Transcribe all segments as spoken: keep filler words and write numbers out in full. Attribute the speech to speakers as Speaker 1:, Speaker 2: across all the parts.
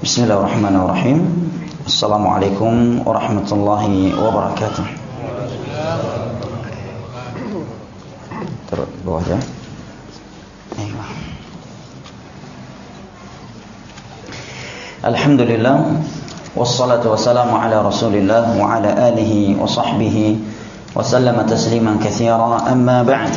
Speaker 1: Bismillahirrahmanirrahim. Assalamualaikum warahmatullahi wabarakatuh. Terus bawah ya. Alhamdulillah, wassalatu wassalamu ala Rasulillah wa ala alihi wa sahbihi wa sallama tasliman katsira. Amma ba'd.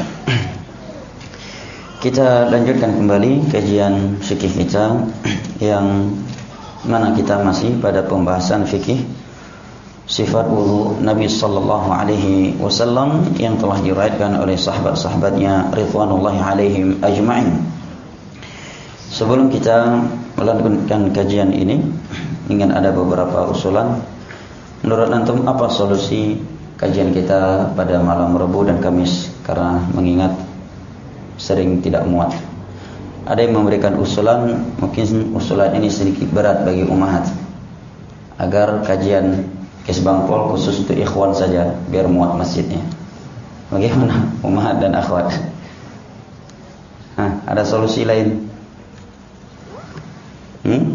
Speaker 1: Kita lanjutkan kembali kajian fikih kita yang mana kita masih pada pembahasan fikih sifat wudu Nabi sallallahu alaihi wasallam yang telah diriwayatkan oleh sahabat-sahabatnya ridwanullahi alaihim ajma'in. Sebelum kita melanjutkan kajian ini, ingin ada beberapa usulan. Menurut antum apa solusi kajian kita pada malam Rabu dan Kamis, karena mengingat sering tidak muat. Ada yang memberikan usulan, mungkin usulan ini sedikit berat bagi ummahat, agar kajian Kesbangpol khusus untuk ikhwan saja, biar muat masjidnya. Bagaimana ummahat dan akhwat? Hah, ada solusi lain? Hmm?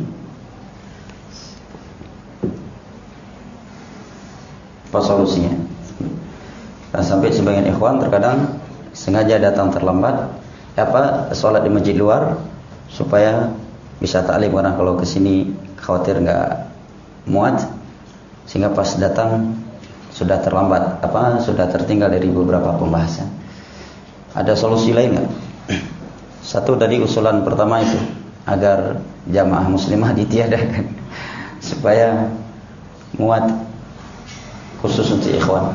Speaker 1: Apa solusinya? Dan sampai sebagian ikhwan terkadang sengaja datang terlambat, apa sholat di masjid luar supaya bisa taklim, karena kalau kesini khawatir nggak muat, sehingga pas datang sudah terlambat, apa sudah tertinggal dari beberapa pembahasan. Ada solusi lain nggak? Satu tadi usulan pertama itu agar jamaah muslimah ditiadakan supaya muat khusus untuk ikhwan.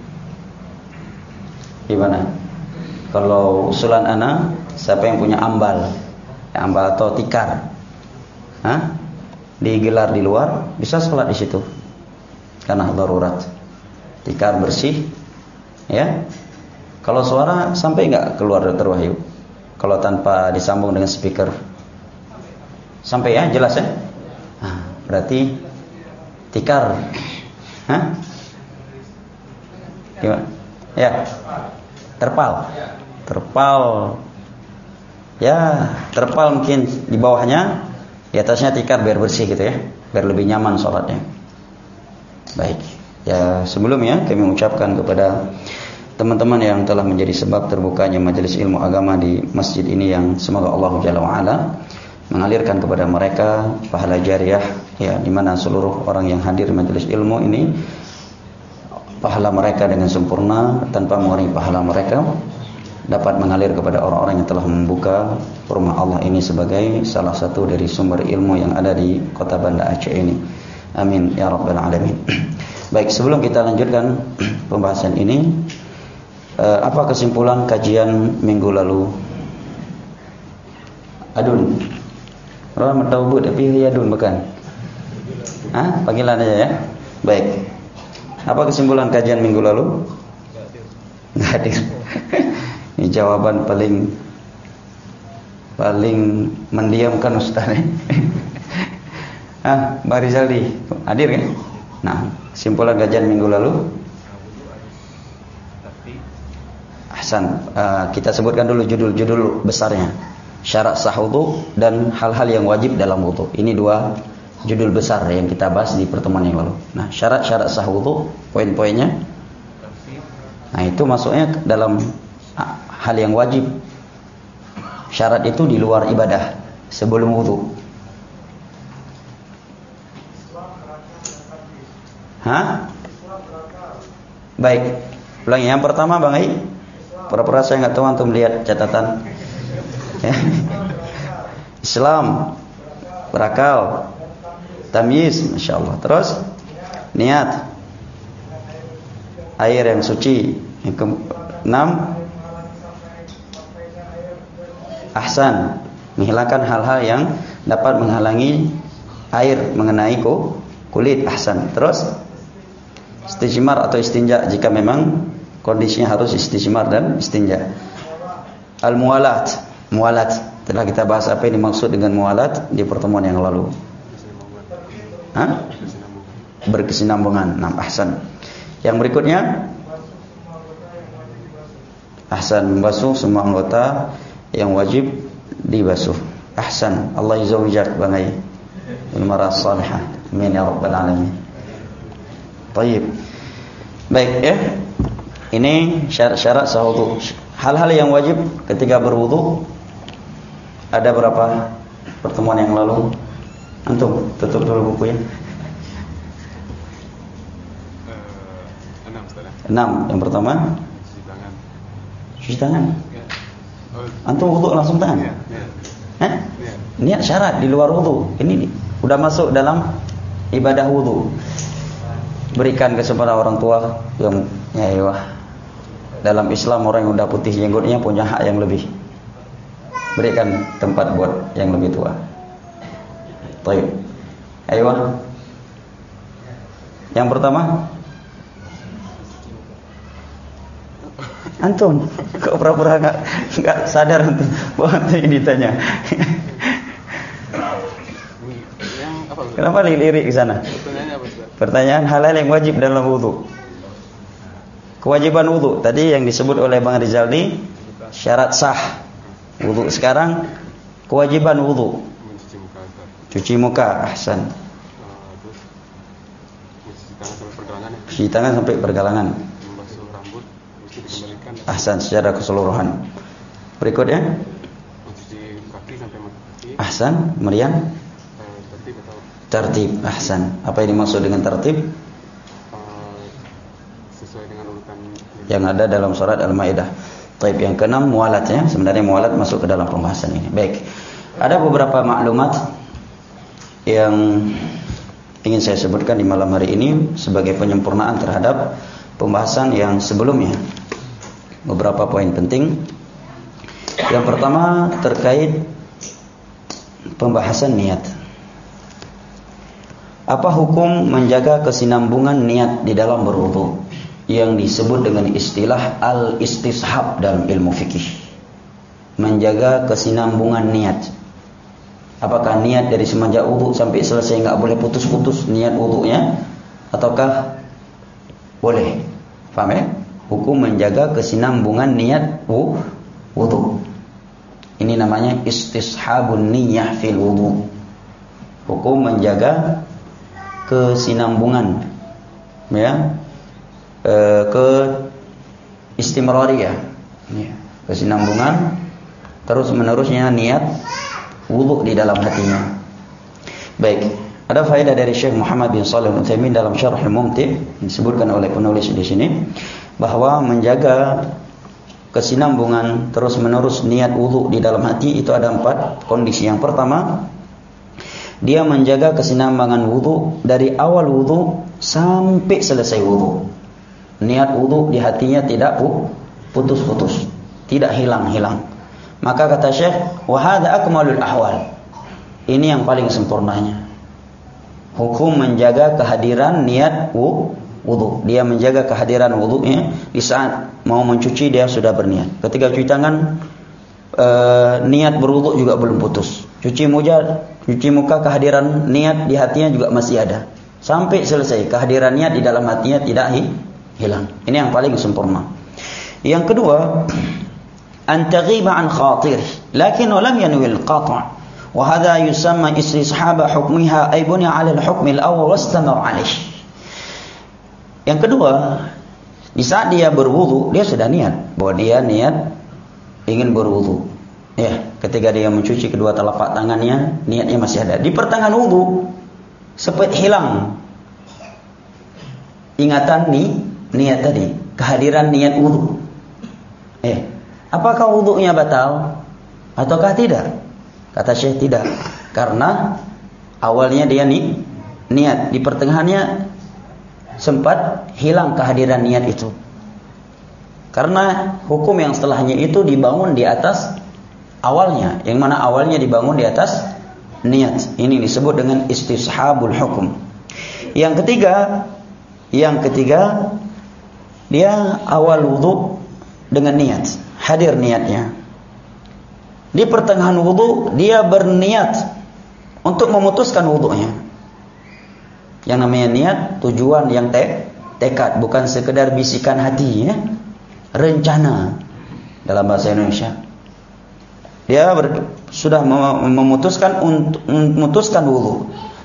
Speaker 1: Gimana? Kalau usulan ana, siapa yang punya ambal, ya, ambal atau tikar, Hah? digelar di luar, bisa sholat di situ, karena darurat. Tikar bersih, ya. Kalau suara sampai nggak keluar Dokter Wahyu? Kalau tanpa disambung dengan speaker, sampai ya, jelas ya. Nah, berarti tikar, Hah? Gimana? Ya, terpal. Terpal, ya terpal mungkin di bawahnya, di atasnya tikar biar bersih gitu ya, biar lebih nyaman sholatnya. Baik, ya sebelumnya kami mengucapkan kepada teman-teman yang telah menjadi sebab terbukanya majelis ilmu agama di masjid ini, yang semoga Allah Jalla wa'ala mengalirkan kepada mereka pahala jariah, ya, di mana seluruh orang yang hadir majelis ilmu ini pahala mereka dengan sempurna tanpa mengurangi pahala mereka dapat mengalir kepada orang-orang yang telah membuka rumah Allah ini sebagai salah satu dari sumber ilmu yang ada di kota Banda Aceh ini. Amin ya rabbal alamin. Baik, sebelum kita lanjutkan pembahasan ini, eh, apa kesimpulan kajian minggu lalu? Adun. Orang tahu bu, tapi adun bukan? Hah? Panggilan aja ya. Baik. Apa kesimpulan kajian minggu lalu? Enggak hadir. Ini jawaban paling paling mendiamkan Ustaz. Ah, Mbak Rizaldi hadir kan? Nah, kesimpulan kajian minggu lalu. Ahsan, uh, kita sebutkan dulu judul-judul besarnya. Syarat sah wudu dan hal-hal yang wajib dalam wudu. Ini dua judul besar yang kita bahas di pertemuan yang lalu. Nah, syarat-syarat sah wudu, poin-poinnya. Nah, itu masuknya dalam hal yang wajib. Syarat itu di luar ibadah sebelum wudu. Hah? Baik. Ulangi yang pertama Bang Ai. Pura-pura saya enggak tahu antum lihat catatan. Ya. Islam, berakal, tamyiz, masyaallah. Terus niat, air yang suci. Yang keenam, ahsan, menghilangkan hal-hal yang dapat menghalangi air mengenai kulit. Ahsan. Terus istijmar atau istinja jika memang kondisinya harus istijmar dan istinja. Al-muwalat, muwalat. Telah kita bahas apa yang dimaksud dengan muwalat di pertemuan yang lalu. Hah? Berkesinambungan. Nah, ahsan. Yang berikutnya, ahsan, membasuh semua anggota yang wajib dibasuh. Ahsan. Allah izza wajalla Bang Ai. thimara salihah. Amin ya rabbal alamin. Baik. Baik ya. Ini syarat-syarat sah wudu. Hal-hal yang wajib ketika berwudu ada berapa pertemuan yang lalu? Antum tutup dulu bukunya.
Speaker 2: Uh, enam, Ustaz.
Speaker 1: Enam. Yang pertama
Speaker 2: Cuci tangan.
Speaker 1: cuci tangan.
Speaker 2: Ya. Oh,
Speaker 1: Antum wudu langsung tangan.
Speaker 2: ya, ya.
Speaker 1: Hah?
Speaker 2: Ya.
Speaker 1: Niat syarat di luar wudu. Ini udah masuk dalam ibadah wudu. Berikan kesempatan orang tua yang ya wah. Dalam Islam orang yang udah putih jenggotnya punya hak yang lebih. Berikan tempat buat yang lebih tua. Baik. Ayo. Yang pertama Antum, kok pura-pura enggak enggak sadar antum bahwa ini ditanya.
Speaker 2: Yang apa, Ustaz?
Speaker 1: Kenapa lirik ke sana?
Speaker 2: Pertanyaannya apa, Ustaz?
Speaker 1: Pertanyaan hal-hal yang wajib dalam wudu. Kewajiban wudu tadi yang disebut oleh Bang Rizaldi syarat sah wudu. Sekarang kewajiban wudu.
Speaker 2: Mencuci muka, Ustaz.
Speaker 1: Cuci muka, ahsan.
Speaker 2: Uh, terus mencuci tangan sampai pergelangan ya.
Speaker 1: Cuci tangan sampai pergelangan.
Speaker 2: Membasuh rambut mesti dikembalikan.
Speaker 1: Ahsan secara keseluruhan. Berikutnya,
Speaker 2: Mencuci kaki sampai mata kaki.
Speaker 1: ahsan, kemudian
Speaker 2: Uh, tertib atau
Speaker 1: tertib, ahsan. Apa yang dimaksud dengan tertib?
Speaker 2: uh, sesuai dengan urutan
Speaker 1: Yang ada dalam surat Al-Maidah. Taib yang keenam mualat ya. Sebenarnya mualat masuk ke dalam pembahasan ini. Baik. Ada beberapa maklumat yang ingin saya sebutkan di malam hari ini sebagai penyempurnaan terhadap pembahasan yang sebelumnya. Beberapa poin penting. Yang pertama terkait pembahasan niat. Apa hukum menjaga kesinambungan niat di dalam berwudu yang disebut dengan istilah al-istishab dalam ilmu fikih? Menjaga kesinambungan niat. Apakah niat dari semenjak wudu sampai selesai enggak boleh putus-putus niat wudunya ataukah boleh? Paham ya? Hukum menjaga kesinambungan niat wudu. Ini namanya istishabun niyyah fil wudu. Hukum menjaga kesinambungan ya e, ke istimrariyah ya, kesinambungan terus menerusnya niat wudu di dalam hatinya. Baik, ada faedah dari Syekh Muhammad bin Shalih Al-Utsaimin dalam Syarh Al-Mumti disebutkan oleh penulis di sini bahwa menjaga kesinambungan terus menerus niat wudu di dalam hati itu ada empat kondisi. Yang pertama, dia menjaga kesinambungan wudu dari awal wudu sampai selesai wudu. Niat wudu di hatinya tidak putus-putus, tidak hilang-hilang. Maka kata Syekh, wa hadza akmalul ahwal. Ini yang paling sempurnanya. Hukum menjaga kehadiran niat wudu. Dia menjaga kehadiran wudunya di saat mau mencuci dia sudah berniat. Ketika cuci tangan e, niat berwudu juga belum putus. Cuci muka, cuci muka kehadiran niat di hatinya juga masih ada. Sampai selesai kehadiran niat di dalam hatinya tidak hilang. Ini yang paling sempurna. Yang kedua, an taghiba an khatir, lakin lam yanwi al-qat'. Wa hadha yusamma istishab hukmiha ay bunya 'ala al-hukm al-awwal wastamar 'alayh. Yang kedua, di saat dia berwudu, dia sudah niat bahwa dia niat ingin berwudu. Ya, ketika dia mencuci kedua telapak tangannya, niatnya masih ada. Di pertengahan wudu, sempat hilang ingatan nih niat tadi, kehadiran niat wudu. Eh, apakah wudunya batal ataukah tidak? Kata Syekh tidak, karena awalnya dia nih niat, di pertengahannya sempat hilang kehadiran niat itu. Karena hukum yang setelahnya itu dibangun di atas awalnya, yang mana awalnya dibangun di atas niat. Ini disebut dengan istishabul hukum. Yang ketiga, yang ketiga dia awal wudu dengan niat, hadir niatnya. Di pertengahan wudu dia berniat untuk memutuskan wudunya. Yang namanya niat, tujuan yang te tekad, bukan sekedar bisikan hati ya. Rencana dalam bahasa Indonesia. Dia ber, sudah memutuskan untuk memutuskan wudu.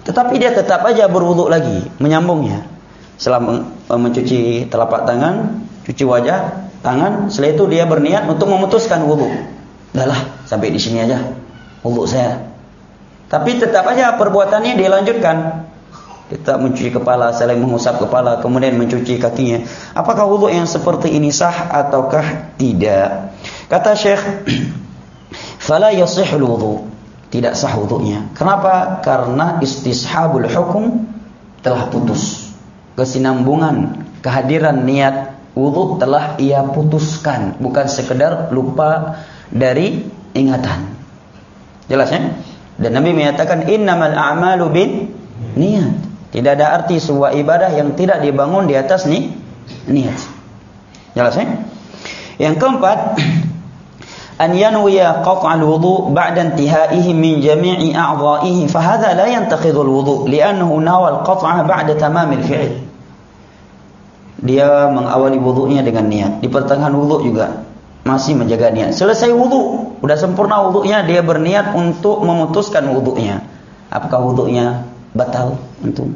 Speaker 1: tetapi dia tetap aja berwudu lagi, menyambungnya. Setelah mencuci telapak tangan, cuci wajah, tangan, setelah itu dia berniat untuk memutuskan wudu. Udahlah, sampai di sini aja wudu saya. Tapi tetap aja perbuatannya dia lanjutkan. Kita mencuci kepala, saling mengusap kepala, kemudian mencuci kakinya. Apakah wudu yang seperti ini sah ataukah tidak? Kata Syekh, fala yasihul wudu, tidak sah wudunya. Kenapa? Karena istishabul hukum telah putus. Kesinambungan kehadiran niat wudu telah ia putuskan, bukan sekedar lupa dari ingatan. Jelas ya? Dan Nabi menyatakan innamal a'malu bin niat. Tidak ada arti sebuah ibadah yang tidak dibangun di atas nih niat. Jelas ya? Yang keempat, an yanwiya qat'al wudu' ba'da intihaihi min jami'i a'dha'ihi fa hadha la yantaqidhu al-wudu' li'annahu nawa al-qat'a ba'da tamamil fi'l. Dia mengawali wudunya dengan niat. Di pertengahan wudu juga masih menjaga niat. Selesai wudu, udah sempurna wudunya, dia berniat untuk memutuskan wudunya. Apakah wudunya batal? Untuk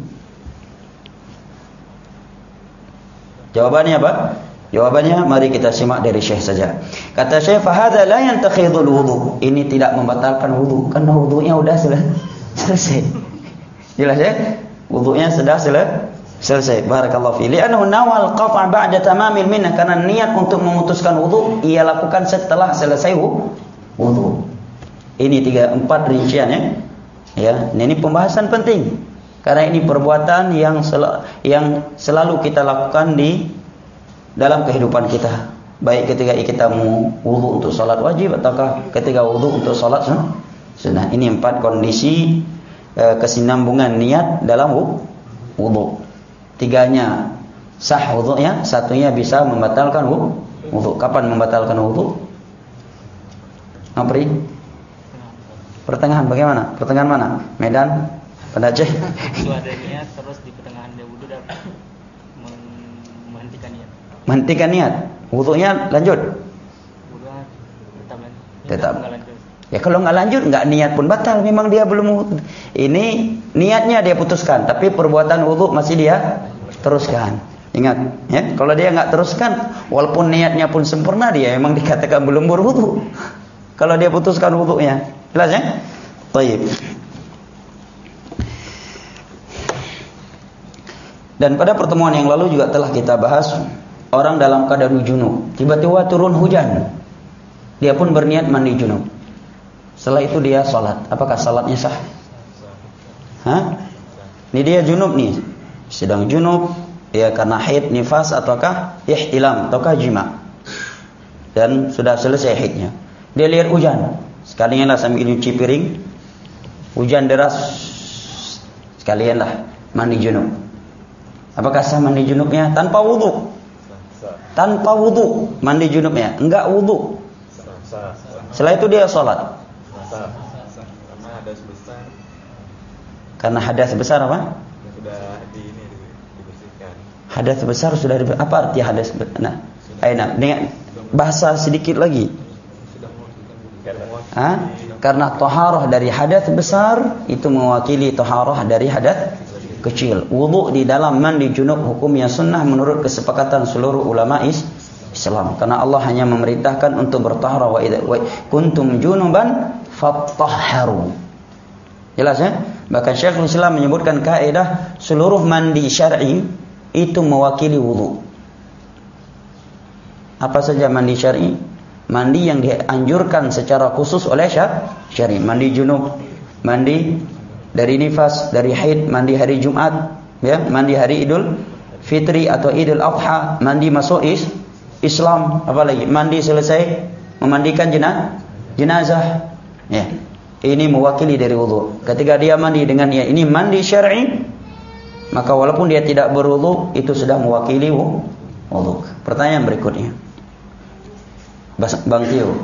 Speaker 1: jawabannya apa? Jawabannya mari kita simak dari Syekh saja. Kata Syekh, fa hadza la yantakhidul wudu. Ini tidak membatalkan wudu karena wudunya udah selesai. Jelas ya? Wudunya sudah selesai. Barakallahu fi. Li'annahu nawal qata' ba'da tamamil minnah, karena niat untuk memutuskan wudu ia lakukan setelah selesai wudu. Ini tiga empat rincian ya. Ya, ini pembahasan penting. Karena ini perbuatan yang sel- yang selalu kita lakukan di dalam kehidupan kita, baik ketika kita mau wudu untuk salat wajib ataukah ketika wudu untuk salat sunnah. Ini empat kondisi e, kesinambungan niat dalam wudu. Tiganya sah wudunya, satunya bisa membatalkan wudu. Kapan membatalkan wudu? Apri? Pertengahan bagaimana? Pertengahan mana? Medan? Pada Aceh?
Speaker 3: Itu ada niat terus di pertengahan dia wudu dan menghentikan niat.
Speaker 1: Menghentikan niat, wudunya lanjut.
Speaker 3: Wudunya tetap lanjut.
Speaker 1: Tetap.
Speaker 3: Enggak lanjut.
Speaker 1: Ya kalau nggak lanjut, nggak niat pun batal. Memang dia belum wudu. Ini niatnya dia putuskan, tapi perbuatan wudu masih dia teruskan. Ingat, ya. Kalau dia nggak teruskan, walaupun niatnya pun sempurna, dia memang dikatakan belum berwudu. Kalau dia putuskan wudunya, jelas ya? Baik. Dan pada pertemuan yang lalu juga telah kita bahas orang dalam keadaan junub, tiba-tiba turun hujan, dia pun berniat mandi junub. Setelah itu dia salat. Apakah salatnya sah? Hah? Ini dia junub nih, sedang junub, ya karena haid, nifas ataukah ihtilam ataukah jima, dan sudah selesai haidnya. Dia lihat hujan, sekalianlah sambil nyuci piring, hujan deras, sekalianlah mandi junub. Apakah sah mandi junubnya tanpa wudu? Tanpa wudu mandi junubnya, enggak wudu. Setelah itu dia sholat.
Speaker 2: Karena hadas besar.
Speaker 1: Karena hadas besar apa?
Speaker 2: Sudah di ini dibersihkan.
Speaker 1: Hadas besar sudah di, apa arti hadas? Nah, aina dengan bahasa sedikit lagi. Hah? Karena taharah dari hadas besar itu mewakili taharah dari hadas kecil. Wudu di dalam mandi junub hukumnya sunnah menurut kesepakatan seluruh ulama Islam. Karena Allah hanya memerintahkan untuk bertaharah, wa idza kuntum junuban fatahharu. Jelas ya? Bahkan Syekhul Islam menyebutkan kaidah seluruh mandi syar'i itu mewakili wudu. Apa saja mandi syar'i? Mandi yang dianjurkan secara khusus oleh syar'i. Mandi junub, mandi dari nifas, dari haid, mandi hari Jumat, ya, mandi hari Idul Fitri atau Idul Adha, mandi masuk is, Islam, apalagi mandi selesai memandikan jenazah, jenazah, ya. Ini mewakili dari wudu. Ketika dia mandi dengan ya ini mandi syar'i, maka walaupun dia tidak berwudu itu sudah mewakili wudu. Pertanyaan berikutnya, Bang Tio,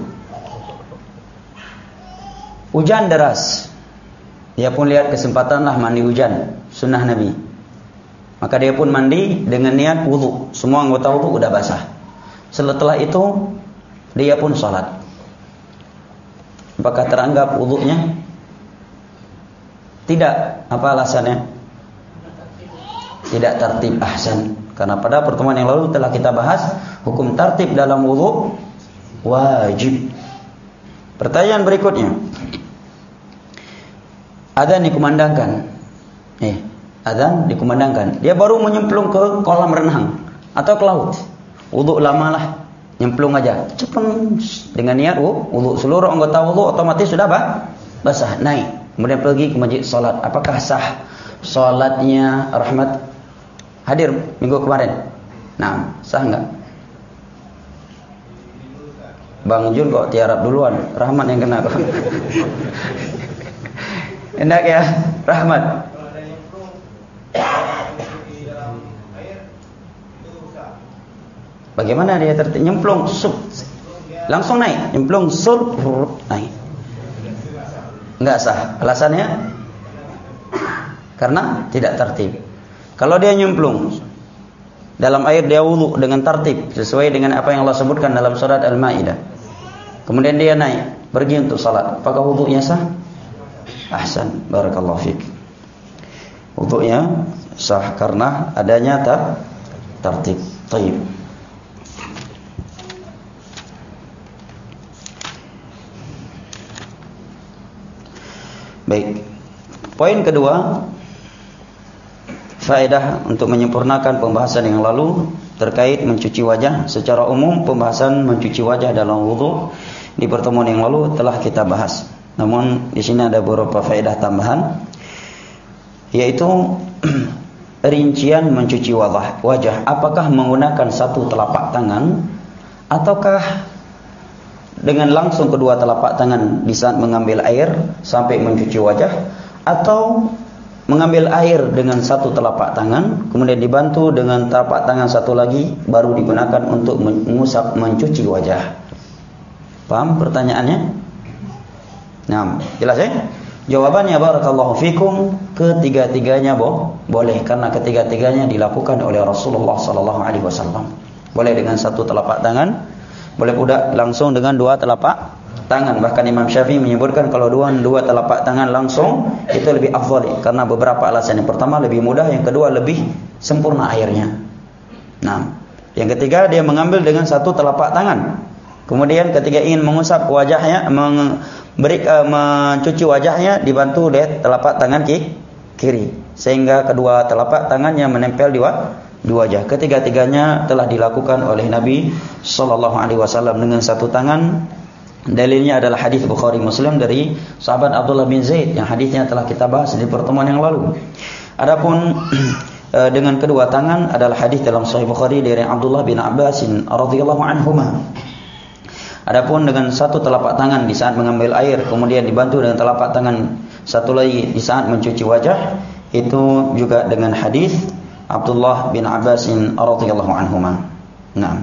Speaker 1: hujan deras. Dia pun lihat kesempatanlah mandi hujan, sunnah Nabi. Maka dia pun mandi dengan niat wudu. Semua anggota wudu udah basah. Setelah itu dia pun sholat. Apakah teranggap wudunya? Tidak. Apa alasannya? Tidak tertib. Ahsan. Karena pada pertemuan yang lalu telah kita bahas hukum tertib dalam wudu wajib. Pertanyaan berikutnya. Adzan dikumandangkan. Eh, adzan dikumandangkan. Dia baru menyemplung ke kolam renang atau ke laut. Wudu lamalah, nyemplung aja. Cepeng dengan niat wudu, seluruh anggota wudu otomatis sudah bah, basah, naik. Kemudian pergi ke masjid salat. Apakah sah salatnya? Rahmat hadir minggu kemarin. Nah, sah enggak? Bang Jun kok tiarap duluan, Rahmat yang kena kok. Enak ya, Rahmat. Bagaimana dia tertib? Nyemplung, sup, langsung naik, nyemplung, sup, naik. Enggak sah. Alasannya? Karena tidak tertib. Kalau dia nyemplung dalam air, dia wudu dengan tertib sesuai dengan apa yang Allah sebutkan dalam surat Al-Maidah. Kemudian dia naik pergi untuk salat, apakah wudunya sah? Ahsan, barakallahu fiik. Wudunya sah karena adanya ter tertib. Baik. Baik. Poin kedua, faedah untuk menyempurnakan pembahasan yang lalu terkait mencuci wajah. Secara umum pembahasan mencuci wajah dalam wudu di pertemuan yang lalu telah kita bahas. Namun di sini ada beberapa faedah tambahan, yaitu rincian mencuci wajah. Wajah apakah menggunakan satu telapak tangan ataukah dengan langsung kedua telapak tangan di saat mengambil air sampai mencuci wajah, atau mengambil air dengan satu telapak tangan kemudian dibantu dengan telapak tangan satu lagi baru digunakan untuk mengusap mencuci wajah. Paham pertanyaannya? Nah, jelas ya? Jawabannya barakallahu fikum, ketiga-tiganya boh, boleh karena ketiga-tiganya dilakukan oleh Rasulullah sallallahu alaihi wasallam. Boleh dengan satu telapak tangan, boleh pula langsung dengan dua telapak tangan. Bahkan Imam Syafi'i menyebutkan kalau dua dua telapak tangan langsung itu lebih afdal karena beberapa alasan. Yang pertama lebih mudah, yang kedua lebih sempurna airnya. Nah, yang ketiga dia mengambil dengan satu telapak tangan. Kemudian ketika ingin mengusap wajahnya, memberi uh, mencuci wajahnya dibantu oleh telapak tangan kiri sehingga kedua telapak tangannya menempel di di wajah. Ketiga-tiganya telah dilakukan oleh Nabi sallallahu alaihi wasallam dengan satu tangan. Dalilnya adalah hadis Bukhari Muslim dari sahabat Abdullah bin Zaid yang hadisnya telah kita bahas di pertemuan yang lalu. Adapun dengan kedua tangan adalah hadis dalam Sahih Bukhari dari Abdullah bin Abbas radhiyallahu anhuma. Adapun dengan satu telapak tangan di saat mengambil air kemudian dibantu dengan telapak tangan satu lagi di saat mencuci wajah, itu juga dengan hadis Abdullah bin Abbas radhiyallahu anhuma. Nah.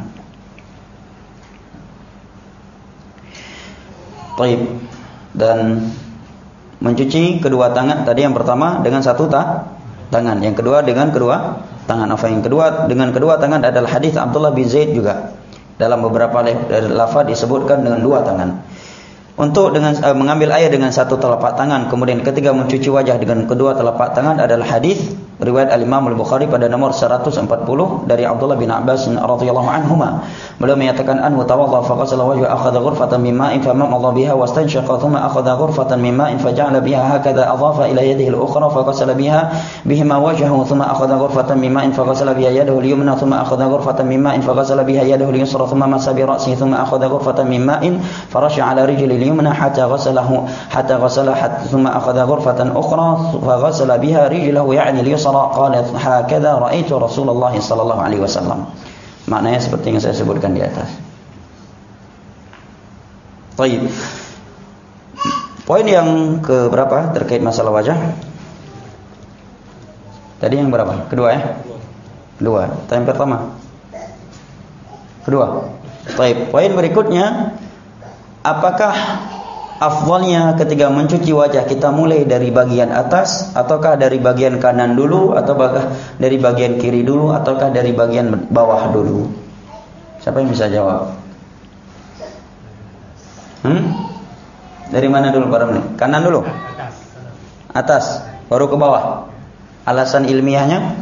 Speaker 1: Baik. Dan mencuci kedua tangan tadi yang pertama dengan satu ta tangan, yang kedua dengan kedua tangan. Apa yang kedua dengan kedua tangan adalah hadis Abdullah bin Zaid juga. Dalam beberapa lafaz disebutkan dengan dua tangan. Untuk dengan uh, mengambil air dengan satu telapak tangan, kemudian ketika mencuci wajah dengan kedua telapak tangan adalah hadis riwayat Al-Imam Al-Bukhari pada nomor seratus empat puluh dari Abdullah bin Abbas radhiyallahu anhuma. Beliau menyatakan anhu tawadda fa ghasala wajhahu akhadha ghurfatan min ma'in famamada biha wastanshaqa thumma akhadha ghurfatan min ma'in faja'ala biha hakadha adhafa ila yadihi al-ukhra fa ghasala biha bihima wajhahu thumma akhadha ghurfatan min ma'in fa ghasala biha yadahu al-yumna thumma akhadha ghurfatan min ma'in fa ghasala biha yadahu al-yusra thumma masa bi ra'sihi thumma akhadha ghurfatan min ma'in farasha ala rijlihi al-yumna hatta ghasalahu hatta ghasala thumma akhadha ghurfatan ukhra fa ghasala biha rijlahu ya'ni al-yusra qala hakadha ra'aitu Rasulullah sallallahu alaihi wasallam. Maknanya seperti yang saya sebutkan di atas. Baik. Poin yang ke berapa terkait masalah wajah? Tadi yang berapa? Kedua ya? Kedua. Yang pertama. Kedua. Baik. Poin berikutnya, apakah afdalnya ketika mencuci wajah kita mulai dari bagian atas ataukah dari bagian kanan dulu, ataukah dari bagian kiri dulu, ataukah dari bagian bawah dulu? Siapa yang bisa jawab? Hmm? Dari mana dulu para menit? Kanan dulu? Atas. baru ke bawah. Alasan ilmiahnya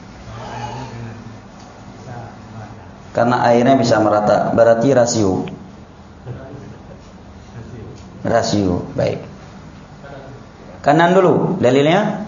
Speaker 1: karena airnya bisa merata, berarti rasio. Rasio, baik. Kanan dulu, dalilnya.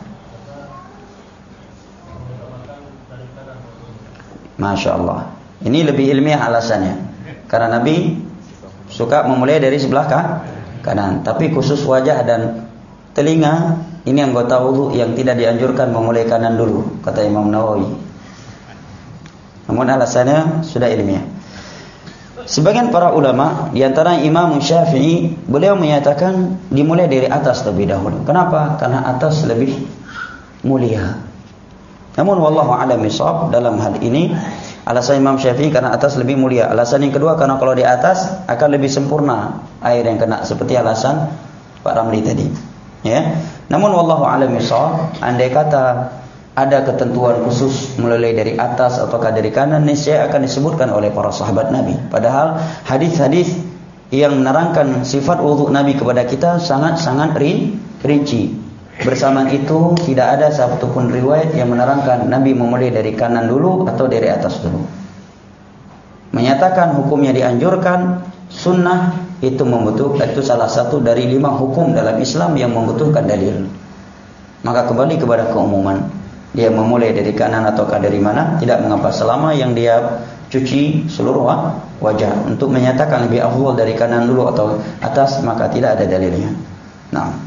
Speaker 1: Masya Allah. Ini lebih ilmiah alasannya. Karena Nabi suka memulai dari sebelah kanan. Tapi khusus wajah dan telinga, ini anggota wudu yang tidak dianjurkan memulai kanan dulu, kata Imam Nawawi. Namun alasannya sudah ilmiah. Sebagian para ulama, di antara Imam Syafi'i, beliau menyatakan dimulai dari atas lebih dahulu. Kenapa? Karena atas lebih mulia. Namun wallahu a'lam bishawab dalam hal ini, alasan Imam Syafi'i karena atas lebih mulia. Alasan yang kedua karena kalau di atas akan lebih sempurna air yang kena, seperti alasan Pak Ramli tadi. Ya. Namun wallahu a'lam bishawab, andai kata ada ketentuan khusus mulai dari atas ataukah dari kanan, niscaya akan disebutkan oleh para sahabat Nabi. Padahal hadis-hadis yang menerangkan sifat wudu Nabi kepada kita sangat-sangat rinci. Bersamaan itu tidak ada satupun riwayat yang menerangkan Nabi memulai dari kanan dulu atau dari atas dulu. Menyatakan hukumnya dianjurkan, sunnah itu membutuhkan, itu salah satu dari lima hukum dalam Islam yang membutuhkan dalil. Maka kembali kepada keumuman. Dia memulai dari kanan ataukah dari mana, tidak mengapa selama yang dia cuci seluruh wajah. Untuk menyatakan lebih afdal dari kanan dulu atau atas, maka tidak ada dalilnya. Nah,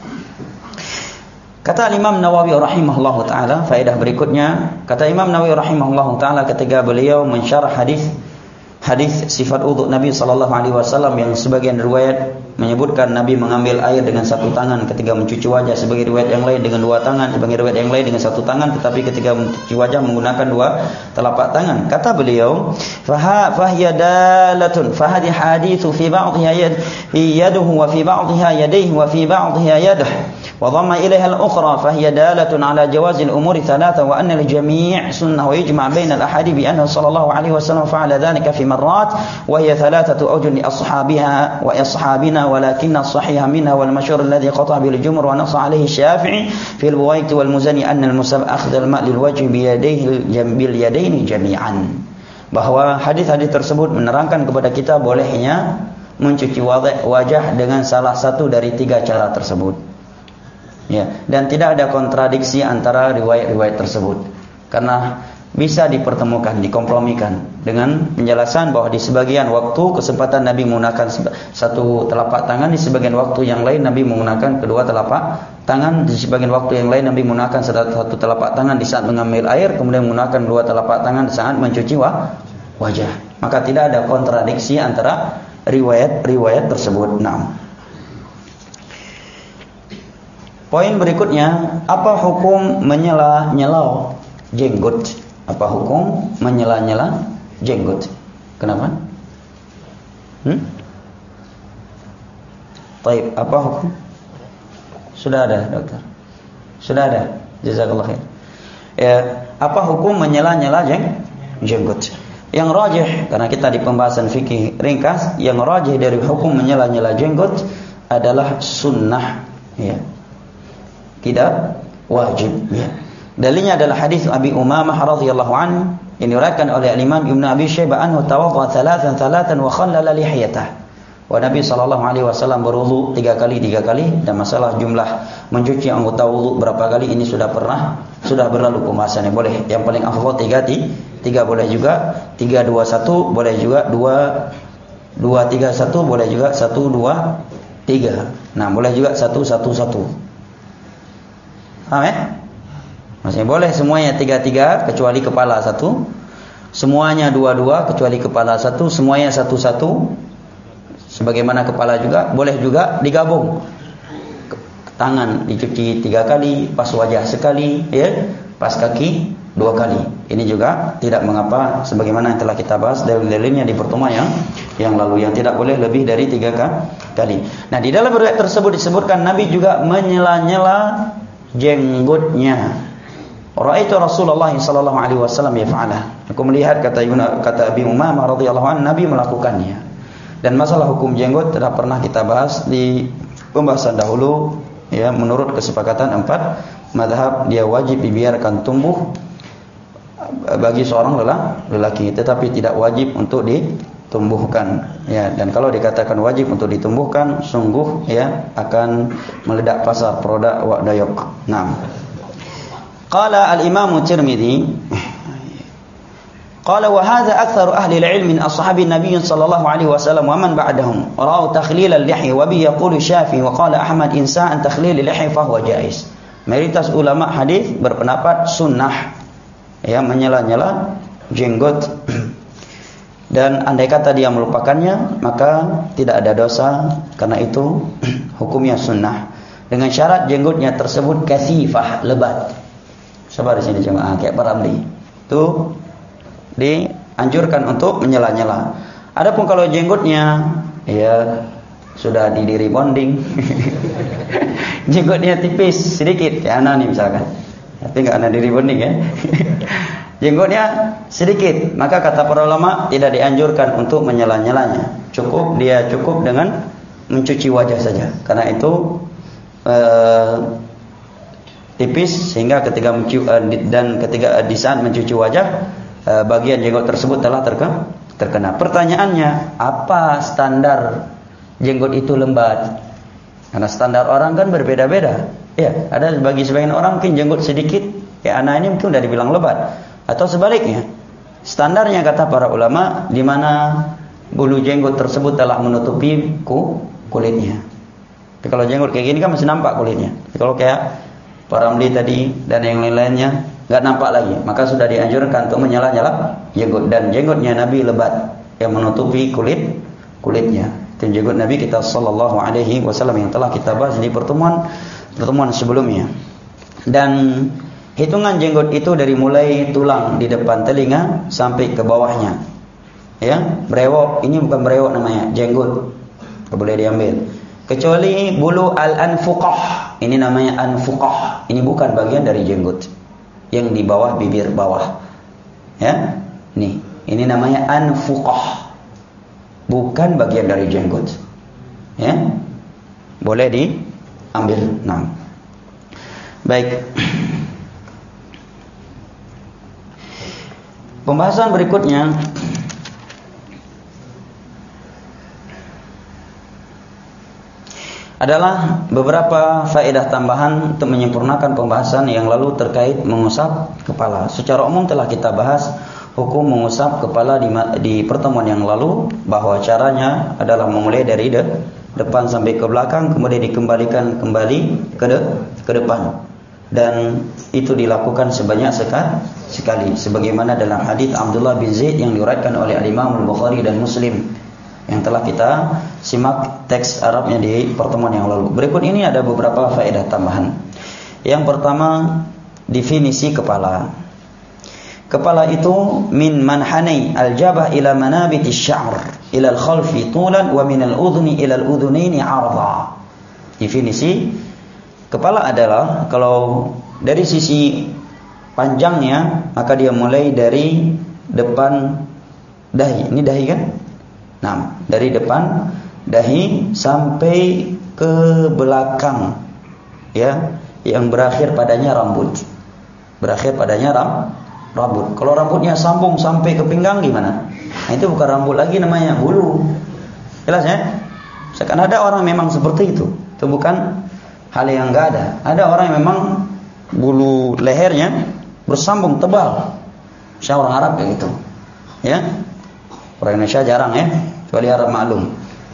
Speaker 1: kata Imam Nawawi rahimahullahu taala, faedah berikutnya, kata Imam Nawawi rahimahullahu taala ketika beliau mensyarah hadis hadis sifat wudu Nabi sallallahu alaihi wasallam yang sebagian riwayat menyebutkan Nabi mengambil air dengan satu tangan ketika mencuci wajah, sebagai riwayat yang lain dengan dua tangan, sebagai riwayat yang lain dengan satu tangan, tetapi ketika mencuci wajah menggunakan dua telapak tangan. Kata beliau, fa fahiya dalatun fa hadhihi hadithu fi ba'dhiha yaduhu wa fi ba'dhiha yadayhi wa fi ba'dhiha yaduhu wa dhamma ilaiha al-ukhra fahiya dalatun ala jawazi al-umuri thalatha wa anna al-jami' sunnah wa yujma' baina al-ahadith bi anna sallallahu alaihi wasallam fa'ala dhalika fi marrat wa hiya thalathatu awjun li ashabiha wa ashabina walakinna as-sahih minha wal mashhur alladhi qata'a bil jumhur wa nassa alaihi Syafi'i fi al-buwait wal muzani anna al-musab akhdha al-ma' lil wajhi bi yadayhi bil yadaini jami'an. Bahwa hadis-hadis tersebut menerangkan kepada kita bolehnya mencuci wajah dengan salah satu dari tiga cara tersebut. Ya, dan tidak ada kontradiksi antara riwayat-riwayat tersebut, karena bisa dipertemukan, dikompromikan dengan penjelasan bahwa di sebagian waktu kesempatan Nabi menggunakan satu telapak tangan, di sebagian waktu yang lain Nabi menggunakan kedua telapak tangan, di sebagian waktu yang lain Nabi menggunakan satu telapak tangan di saat mengambil air, kemudian menggunakan dua telapak tangan di saat mencuci wajah. Maka tidak ada kontradiksi antara riwayat-riwayat tersebut. Nah, poin berikutnya, apa hukum menyela-nyela jenggot? Apa hukum menyela-nyela jenggot? Kenapa? Hmm? Baik, apa hukum? Sudah ada, dokter. Sudah ada. Jazakallah khair. Ya, apa hukum menyela-nyela jeng jenggot? Yang rajih, karena kita di pembahasan fikih ringkas, yang rajih dari hukum menyela-nyela jenggot adalah sunnah, ya. Tidak wajib, ya. Dalilnya adalah hadis Abi Umamah radhiyallahu anhu yang diriwayatkan oleh Imam Ibnu Abi Syaibah anhu tawadda thalathan thalathan wa khallala lihiyatah. Wa Nabi sallallahu alaihi wasallam berwudu tiga kali tiga kali, dan masalah jumlah mencuci anggota wudu berapa kali ini sudah pernah sudah berlalu pembahasannya. Boleh yang paling afdal tiga tiga boleh juga, tiga dua satu boleh juga, dua dua tiga satu boleh juga, satu dua tiga. Nah, boleh juga satu satu satu. Paham ya? Maksudnya boleh semuanya tiga-tiga kecuali kepala satu, semuanya dua-dua kecuali kepala satu, semuanya satu-satu sebagaimana kepala juga, boleh juga digabung. Tangan dicuci tiga kali, pas wajah sekali, ya, pas kaki dua kali. Ini juga tidak mengapa, sebagaimana yang telah kita bahas dalil-dalilnya di pertemuan yang yang lalu, yang tidak boleh lebih dari tiga kali. Nah, di dalam riwayat tersebut disebutkan Nabi juga menyela-nyela jenggotnya. Ra'aitu Rasulullah sallallahu alaihi wasallam yaf'alah. Aku melihat, kata kata Abi Umamah radhiyallahu anhu, Nabi melakukannya. Dan masalah hukum jenggot telah pernah kita bahas di pembahasan dahulu, ya, menurut kesepakatan empat madhab dia wajib dibiarkan tumbuh bagi seorang lelaki, tetapi tidak wajib untuk ditumbuhkan. Ya, dan kalau dikatakan wajib untuk ditumbuhkan, sungguh ya akan meledak pasar produk wak dayok. Nah, qala al-Imam Tirmidzi qala wa hadha aktharu ahli al-ilm min ashabi an-nabiy sallallahu alaihi wasallam wa man ba'dahum ra'u takhlil al-lihi wa bi yaqulu Syafi'i wa qala Ahmad in sa'an takhlil al-lihi fa huwa jaiz. Mayoritas ulama hadis berpendapat sunnah ya menyela-nyela jenggot, dan andai kata dia melupakannya maka tidak ada dosa, karena itu hukumnya sunnah, dengan syarat jenggotnya tersebut kasifah, lebat. Sabar di sini jemaah, kayak Pak Ramli itu dianjurkan untuk menyela-nyela. Adapun kalau jenggotnya ya sudah didiri bonding jenggotnya tipis sedikit ya, ana nih misalkan, tapi nggak ada diri bonding ya jenggotnya sedikit, maka kata para ulama tidak dianjurkan untuk menyela-nyelanya. Cukup dia cukup dengan mencuci wajah saja, karena itu eh, tipis sehingga ketika mencuci, eh, dan ketika di saat mencuci wajah eh, bagian jenggot tersebut telah terkena. terkena. Pertanyaannya, apa standar jenggot itu lembat? Karena standar orang kan berbeda-beda. Ya, ada bagi sebagian orang mungkin jenggot sedikit, ya anak ini mungkin udah dibilang lebat. Atau sebaliknya, standarnya kata para ulama di mana bulu jenggot tersebut telah menutupi ku, kulitnya. Tapi kalau jenggot kayak gini kan masih nampak kulitnya. Tapi kalau kayak para Ramli tadi dan yang lain-lainnya nggak nampak lagi, maka sudah dianjurkan untuk menyala-nyala jenggot, dan jenggotnya Nabi lebat yang menutupi kulit kulitnya. Itu jenggot Nabi kita sallallahu alaihi wasallam yang telah kita bahas di pertemuan pertemuan sebelumnya. Dan hitungan jenggot itu dari mulai tulang di depan telinga sampai ke bawahnya. Ya, brewok ini bukan brewok namanya, jenggot. Tidak boleh diambil. Kecuali bulu al-anfuqah. Ini namanya anfuqah. Ini bukan bagian dari jenggot. Yang di bawah bibir bawah. Ya. Nih, ini namanya anfuqah. Bukan bagian dari jenggot. Ya. Boleh diambil. Nah. Baik. Pembahasan berikutnya adalah beberapa faedah tambahan untuk menyempurnakan pembahasan yang lalu terkait mengusap kepala. Secara umum telah kita bahas hukum mengusap kepala di, di pertemuan yang lalu, bahwa caranya adalah memulai dari de, depan sampai ke belakang, kemudian dikembalikan kembali ke, de, ke depan. Dan itu dilakukan sebanyak sekali, sebagaimana dalam hadis Abdullah bin Zaid yang diriwayatkan oleh Imam Al-Bukhari dan Muslim, yang telah kita simak teks Arabnya di pertemuan yang lalu. Berikut ini ada beberapa faedah tambahan. Yang pertama, definisi kepala. Kepala itu min manhanai al-jabah ila manabiti sya'r ila al-khalfi tulan wa min al-udhni ila al-udhunaini 'arda. Definisi kepala adalah kalau dari sisi panjangnya maka dia mulai dari depan dahi. Ini dahi kan? Nah, dari depan dahi sampai ke belakang, ya, yang berakhir padanya rambut. Berakhir padanya ram, rambut. Kalau rambutnya sambung sampai ke pinggang gimana? Nah, itu bukan rambut lagi, namanya bulu. Jelas ya? Sekarang ada orang memang seperti itu. Itu bukan hal yang enggak ada. Ada orang yang memang bulu lehernya bersambung tebal. Saya orang Arab kayak gitu. Ya. Orang Indonesia jarang ya, kecuali Arab maklum.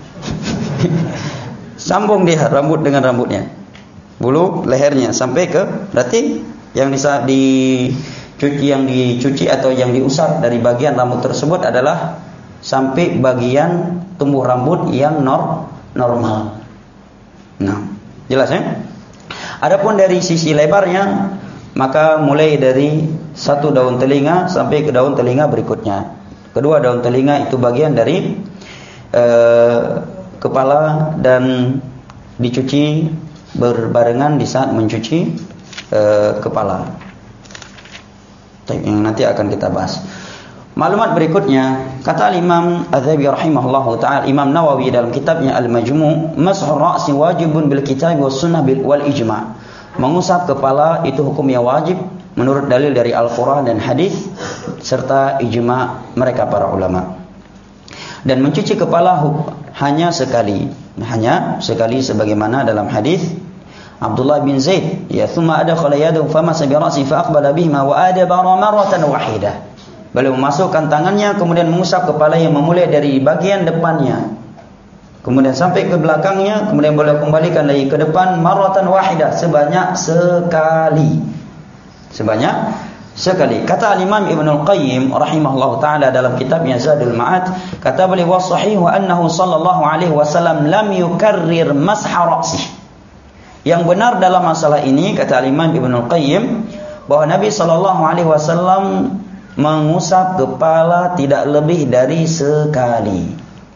Speaker 1: Sambung dia rambut dengan rambutnya. Bulu lehernya sampai ke, berarti yang bisa dicuci, yang dicuci atau yang diusap dari bagian rambut tersebut adalah sampai bagian tumbuh rambut yang nor, normal. Nah, jelas ya? Adapun dari sisi lebarnya, maka mulai dari satu daun telinga sampai ke daun telinga berikutnya. Kedua daun telinga itu bagian dari eh, kepala dan dicuci berbarengan di saat mencuci eh, kepala. Yang nanti akan kita bahas. Maklumat berikutnya, kata Imam Az-Zahabi rahimahullahu taala, Imam Nawawi dalam kitabnya Al-Majmu', mas'hur ra'si wajibun bil kitab was sunnah bil wal ijma'. mengusap kepala itu hukumnya wajib menurut dalil dari Al-Quran dan hadis serta ijma mereka para ulama. Dan mencuci kepala hanya sekali, hanya sekali sebagaimana dalam hadis Abdullah bin Zaid, ya thumma adkhala yadahu famasa bi ra'si fa aqbala bihima wa adbara marratan wahidah. Beliau memasukkan tangannya kemudian mengusap kepala yang memulai dari bagian depannya kemudian sampai ke belakangnya, kemudian beliau kembalikan lagi ke depan marratan wahidah, sebanyak sekali. Sebanyak sekali. Kata Imam Ibnu Qayyim rahimahullahu taala dalam kitabnya Zadul Ma'ad, kata beliau was-sahih annahu sallallahu alaihi wasallam lam yukarrir masha ra'sih. Yang benar dalam masalah ini kata Imam Ibnu Qayyim bahwa Nabi sallallahu alaihi wasallam mengusap kepala tidak lebih dari sekali.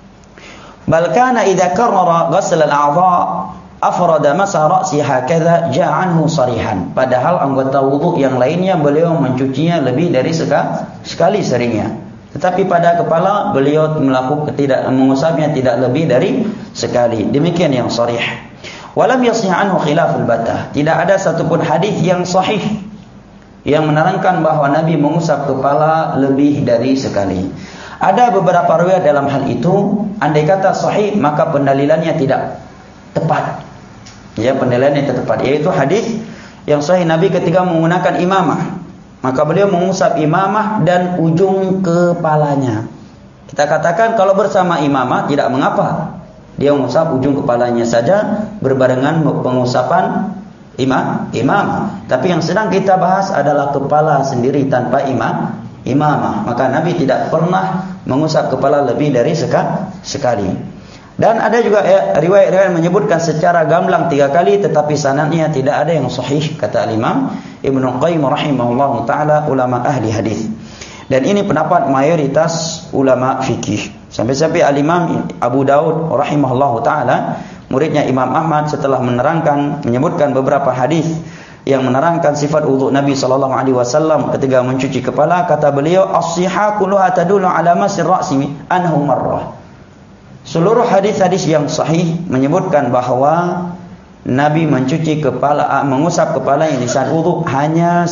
Speaker 1: Bal kana idza karrara ghasl al-a'dha afrada masa ra'si hakadha ja'a anhu sarihan. Padahal anggota wudu yang lainnya beliau mencucinya lebih dari sekali seringnya. Tetapi pada kepala beliau melakukan tidak mengusapnya tidak lebih dari sekali. Demikian yang sharih. Walam yasih anhu khilaful batah. Tidak ada satupun hadis yang sahih yang menerangkan bahwa Nabi mengusap kepala lebih dari sekali. Ada beberapa riwayat dalam hal itu, andai kata sahih maka pendalilannya tidak tepat. Ya, pendalilannya tidak tepat, yaitu hadis yang sahih Nabi ketika menggunakan imamah, maka beliau mengusap imamah dan ujung kepalanya. Kita katakan kalau bersama imamah tidak mengapa, dia mengusap ujung kepalanya saja berbarengan pengusapan imam imamah. Tapi yang sedang kita bahas adalah kepala sendiri tanpa imam imamah. Maka Nabi tidak pernah mengusap kepala lebih dari sekali. Dan ada juga ya, riwayat-riwayat menyebutkan secara gamblang tiga kali, tetapi sanadnya tidak ada yang sahih, kata Imam Ibnu Qayyim rahimahullahu taala, ulama ahli hadis. Dan ini pendapat mayoritas ulama fikih. Sampai-sampai Al-Imam Abu Daud rahimahullahu taala, muridnya Imam Ahmad, setelah menerangkan menyebutkan beberapa hadis yang menerangkan sifat wudu Nabi sallallahu alaihi wasallam ketika mencuci kepala, kata beliau as-sihah kulluha tadullu ala masir ra'si anhu marrah. Seluruh hadis-hadis yang sahih menyebutkan bahwa Nabi mencuci kepala, mengusap kepala yang di saat wudu hanya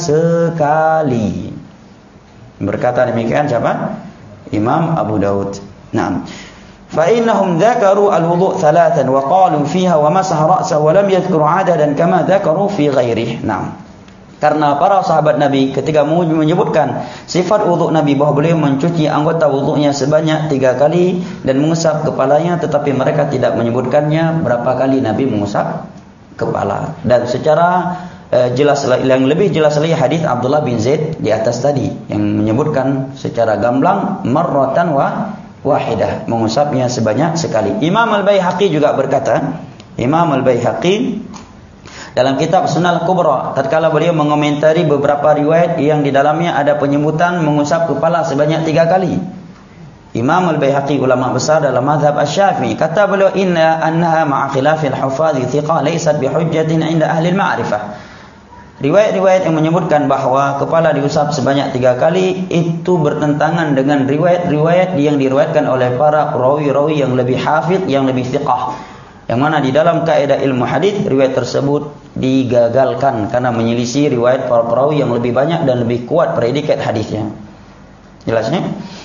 Speaker 1: sekali. Berkata demikian siapa? Imam Abu Daud. Naam. Fa innahum dzakaru al-wudu' thalathan wa qalu fiha wa masaha ra'sahu wa lam yadhkuru 'adadan kama dzakaru fi ghairihi. Naam. Karena para sahabat Nabi ketika menyebutkan sifat wudu Nabi bahwa beliau mencuci anggota wudunya sebanyak tiga kali dan mengusap kepalanya, tetapi mereka tidak menyebutkannya berapa kali Nabi mengusap kepala. Dan secara eh, jelas, yang lebih jelas lagi hadis Abdullah bin Zaid di atas tadi yang menyebutkan secara gamblang marratan wa wahidah, mengusapnya sebanyak sekali. Imam Al-Baihaqi juga berkata, Imam Al-Baihaqi dalam kitab Sunan Kubra, tatkala beliau mengomentari beberapa riwayat yang di dalamnya ada penyebutan mengusap kepala sebanyak tiga kali. Imam Al-Baihaqi, ulama besar dalam mazhab Asy-Syafi'i, kata beliau inna annaha ma'a khilafil hufadhi thiqah laysat bihujjatin 'inda ahli al-ma'rifah. Riwayat-riwayat yang menyebutkan bahwa kepala diusap sebanyak tiga kali itu bertentangan dengan riwayat-riwayat yang diriwayatkan oleh para perawi-rawi yang lebih hafidh, yang lebih thiqah. Yang mana di dalam kaidah ilmu hadis riwayat tersebut digagalkan karena menyelisih riwayat para perawi yang lebih banyak dan lebih kuat predikat hadisnya. Jelasnya?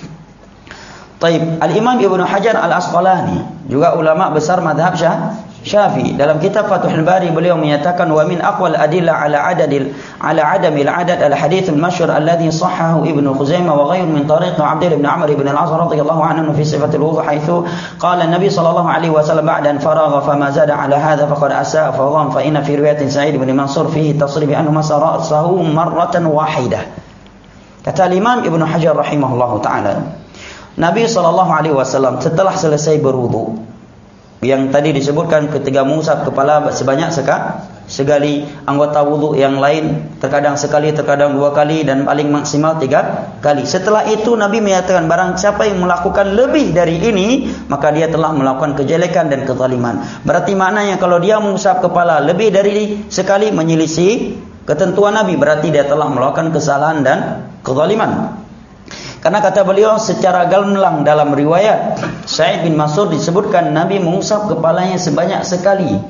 Speaker 1: Taib. Al-Imam Ibnu Hajar Al-Asqalani, juga ulama besar mazhab Syafi'i, dalam kitab Fathul Bari beliau menyatakan wa min aqwal adillah ala adadil ala adamil adad al hadits al masyhur alladhi sahhahu Ibnu Khuzaimah wa ghayruhu min tariq Abdullah bin Amr bin al-As radhiyallahu anhu fi sifatil wudu haitsu qala an-nabi sallallahu alaihi wasallam ba'da an faragha fama zada ala hadha faqad asaa fa dhan fa inna fi riwayatin Sa'id bin Mansur fihi tasrih bi annahu masa ra'sahu marratan wahidah. Kata Imam Ibnu Hajar rahimahullahu taala, Nabi sallallahu alaihi wasallam setelah selesai berwudu yang tadi disebutkan ketika mengusap kepala sebanyak sekali, anggota wudu yang lain terkadang sekali, terkadang dua kali, dan paling maksimal tiga kali. Setelah itu Nabi menyatakan barang siapa yang melakukan lebih dari ini maka dia telah melakukan kejelekan dan kezaliman. Berarti maknanya kalau dia mengusap kepala lebih dari sekali menyelisih ketentuan Nabi, berarti dia telah melakukan kesalahan dan kezaliman. Karena kata beliau secara gamblang dalam riwayat Sa'id bin Mansur disebutkan Nabi mengusap kepalanya sebanyak sekali.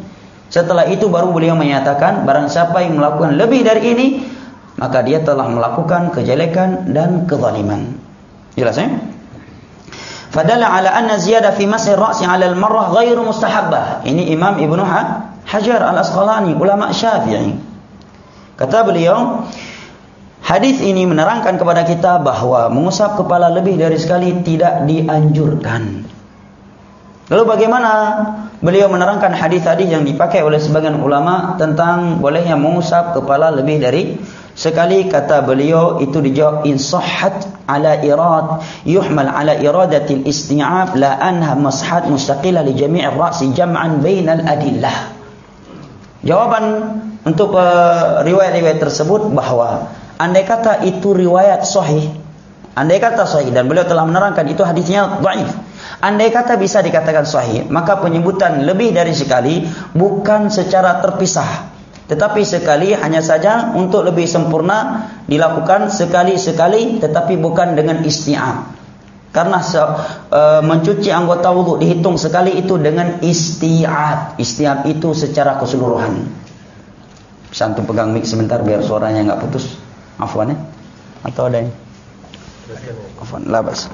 Speaker 1: Setelah itu baru beliau menyatakan, barang siapa yang melakukan lebih dari ini, maka dia telah melakukan kejelekan dan kezaliman. Jelas ya? Fadalla ala anna ziyada fi mas'i ra'si 'ala al-marrah ghairu mustahabbah. Ini Imam Ibnu Hajar Al-Asqalani, ulama Syafi'i. Kata beliau, hadis ini menerangkan kepada kita bahwa mengusap kepala lebih dari sekali tidak dianjurkan. Lalu bagaimana beliau menerangkan hadis-hadis yang dipakai oleh sebagian ulama tentang bolehnya mengusap kepala lebih dari sekali? Kata beliau, itu dijawab, in sahhat ala irad yuhmal ala iradatil isti'ab la anha mashat mustaqila li jami' ar-ra'si jam'an bainal adillah. Jawaban untuk uh, riwayat-riwayat tersebut bahwa andai kata itu riwayat sahih, andai kata sahih, dan beliau telah menerangkan itu hadisnya dhaif, andai kata bisa dikatakan sahih, maka penyebutan lebih dari sekali bukan secara terpisah, tetapi sekali hanya saja untuk lebih sempurna dilakukan sekali-sekali, tetapi bukan dengan isti'ab. Karena se, e, mencuci anggota wudu dihitung sekali itu dengan isti'ab. Isti'ab itu secara keseluruhan. Bisa antum pegang mic sebentar biar suaranya enggak putus. Afwan ya. Atau ada yang Afwan, labas.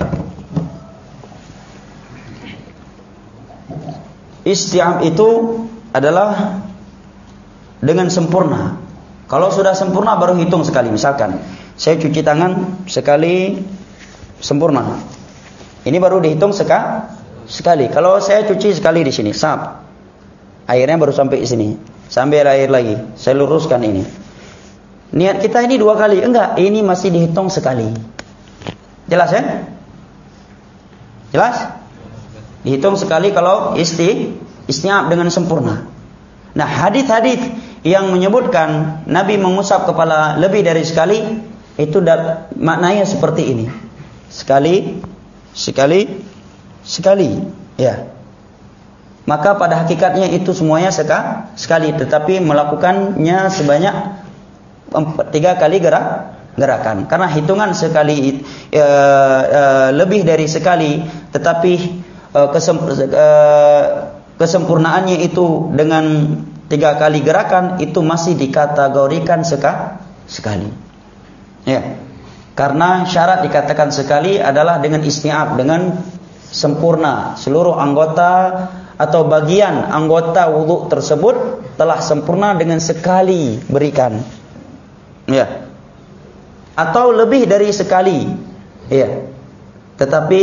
Speaker 1: Isti'ab itu adalah dengan sempurna. Kalau sudah sempurna baru hitung sekali. Misalkan saya cuci tangan sekali sempurna, ini baru dihitung seka, sekali. Kalau saya cuci sekali di sini, sap, airnya baru sampai di sini, sambil air lagi, saya luruskan ini. Niat kita ini dua kali, enggak, ini masih dihitung sekali. Jelas ya? Jelas? Dihitung sekali kalau isti, isti'ab dengan sempurna. Nah, hadis-hadis yang menyebutkan Nabi mengusap kepala lebih dari sekali, itu maknanya seperti ini. Sekali, sekali, sekali, ya. Maka pada hakikatnya itu semuanya seka, sekali, tetapi melakukannya sebanyak tiga kali gerak, gerakan. Karena hitungan sekali e, e, lebih dari sekali, tetapi e, kesem, e, kesempurnaannya itu dengan tiga kali gerakan itu masih dikategorikan seka, sekali, ya. Karena syarat dikatakan sekali adalah dengan isti'ab, dengan sempurna. Seluruh anggota atau bagian anggota wudu tersebut telah sempurna dengan sekali berikan. Ya. Atau lebih dari sekali. Ya. Tetapi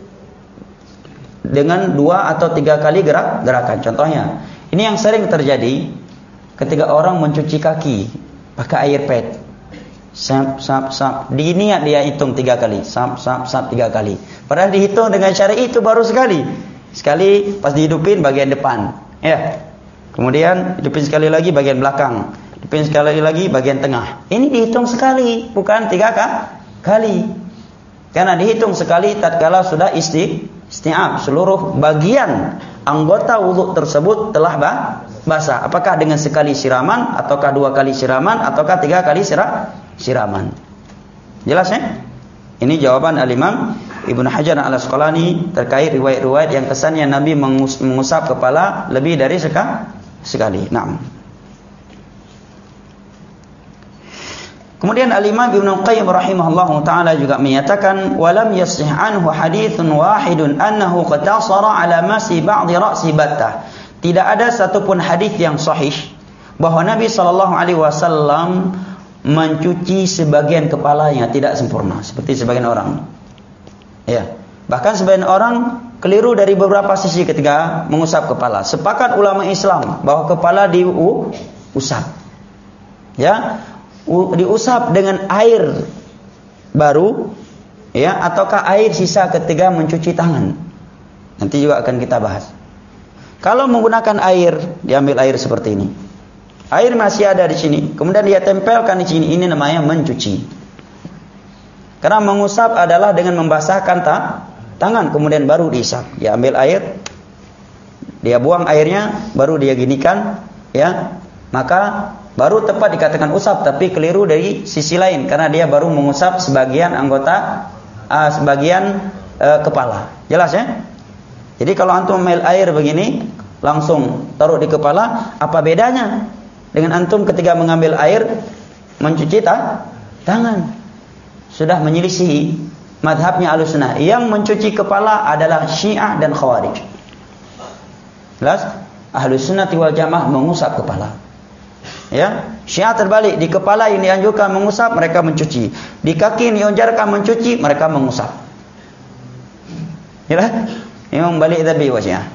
Speaker 1: dengan dua atau tiga kali gerak gerakan. Contohnya, ini yang sering terjadi ketika orang mencuci kaki pakai air pet. Sap, sap, sap. Di niat dia hitung tiga kali. Sap, sap, sap tiga kali. Padahal dihitung dengan syar'i itu baru sekali. Sekali pas dihidupin bagian depan. Ya. Kemudian hidupin sekali lagi bagian belakang. Hidupin sekali lagi bagian tengah. Ini dihitung sekali, bukan tiga kali. Karena dihitung sekali tatkala sudah isti, isti'ab. Seluruh bagian anggota wudu tersebut telah basah. Apakah dengan sekali siraman, ataukah dua kali siraman, ataukah tiga kali siraman? Siraman. Jelas ya? Ini jawaban Al-Imam Ibnu Hajar Al-Asqalani terkait riwayat-riwayat yang kesannya Nabi mengus- mengusap kepala lebih dari seka- sekali. Naam. Kemudian Al-Imam Ibnu Qayyim rahimahullahu taala juga menyatakan walam yasih anhu haditsun wahidun annahu qatasara ala masi ba'dhi ra'si battah. Tidak ada satupun hadis yang sahih bahwa Nabi sallallahu alaihi wasallam mencuci sebagian kepalanya tidak sempurna seperti sebagian orang. Ya, bahkan sebagian orang keliru dari beberapa sisi ketika mengusap kepala. Sepakat ulama Islam bahwa kepala diusap. Ya, diusap dengan air baru, ya, ataukah air sisa ketika mencuci tangan. Nanti juga akan kita bahas. Kalau menggunakan air, diambil air seperti ini. Air masih ada di sini, kemudian dia tempelkan di sini. Ini namanya mencuci. Karena mengusap adalah dengan membasahkan ta- tangan, kemudian baru diisap. Dia ambil air, dia buang airnya, baru dia ginikan, ya. Maka baru tepat dikatakan usap, tapi keliru dari sisi lain karena dia baru mengusap sebagian anggota, uh, sebagian uh, kepala. Jelas ya? Jadi kalau antum ambil air begini, langsung taruh di kepala, apa bedanya dengan antum ketika mengambil air mencuci ta- tangan? Sudah menyelisihi madhabnya Ahlussunnah. Yang mencuci kepala adalah Syiah dan Khawarij. Jelas? Ahlussunnah wal Jamaah mengusap kepala. Ya, Syiah terbalik, di kepala yang dianjurkan mengusap, mereka mencuci. Di kaki yang dianjurkan mencuci, mereka mengusap. Jelas? Memang balik tapi Syiah.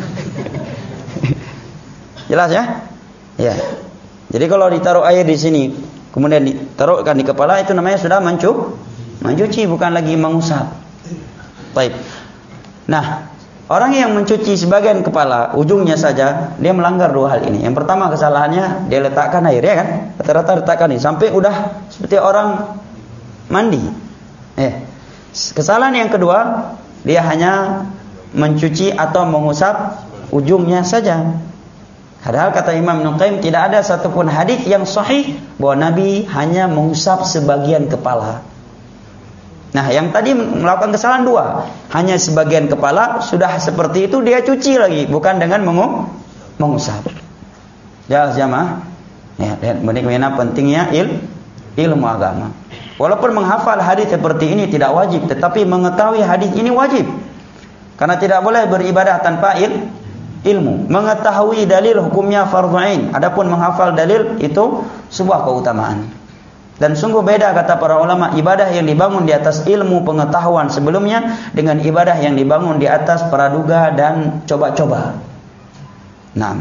Speaker 1: Jelas ya? Ya. Jadi kalau ditaruh air di sini, kemudian ditaruhkan di kepala, itu namanya sudah mencu, mencuci, bukan lagi mengusap. Baik. Nah, orang yang mencuci sebagian kepala, ujungnya saja, dia melanggar dua hal ini. Yang pertama kesalahannya, dia letakkan air, ya kan? Rata-rata letakkan ini, sampai udah seperti orang mandi. Eh, kesalahan yang kedua, dia hanya mencuci atau mengusap ujungnya saja. Padahal kata Imam Ibnu Qayyim, tidak ada satupun hadis yang sahih bahwa Nabi hanya mengusap sebagian kepala. Nah, yang tadi melakukan kesalahan dua, hanya sebagian kepala, sudah seperti itu dia cuci lagi, bukan dengan mengu mengusap. Jelas jamaah? Ya, dan bagaimana pentingnya il ilmu agama. Walaupun menghafal hadis seperti ini tidak wajib, tetapi mengetahui hadis ini wajib. Karena tidak boleh beribadah tanpa il ilmu. Mengetahui dalil hukumnya fardhu ain. Adapun menghafal dalil itu sebuah keutamaan. Dan sungguh beda kata para ulama, ibadah yang dibangun di atas ilmu pengetahuan sebelumnya dengan ibadah yang dibangun di atas praduga dan coba-coba. Nah,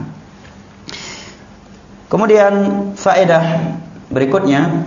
Speaker 1: kemudian faedah berikutnya,